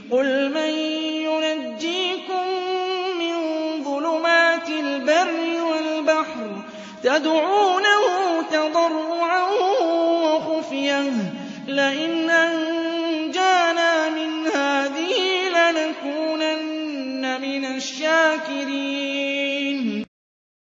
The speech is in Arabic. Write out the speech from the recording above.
قُلْ مَن يُنَجِّيكُم مِّن ظُلُمَاتِ الْبَرِّ وَالْبَحْرِ تَدْعُونَهُ تَضَرُّعًا وَخُفْيَةً لَّئِنْ أَنجَانَا مِنْ هَٰذِهِ لَنَكُونَنَّ مِنَ الشَّاكِرِينَ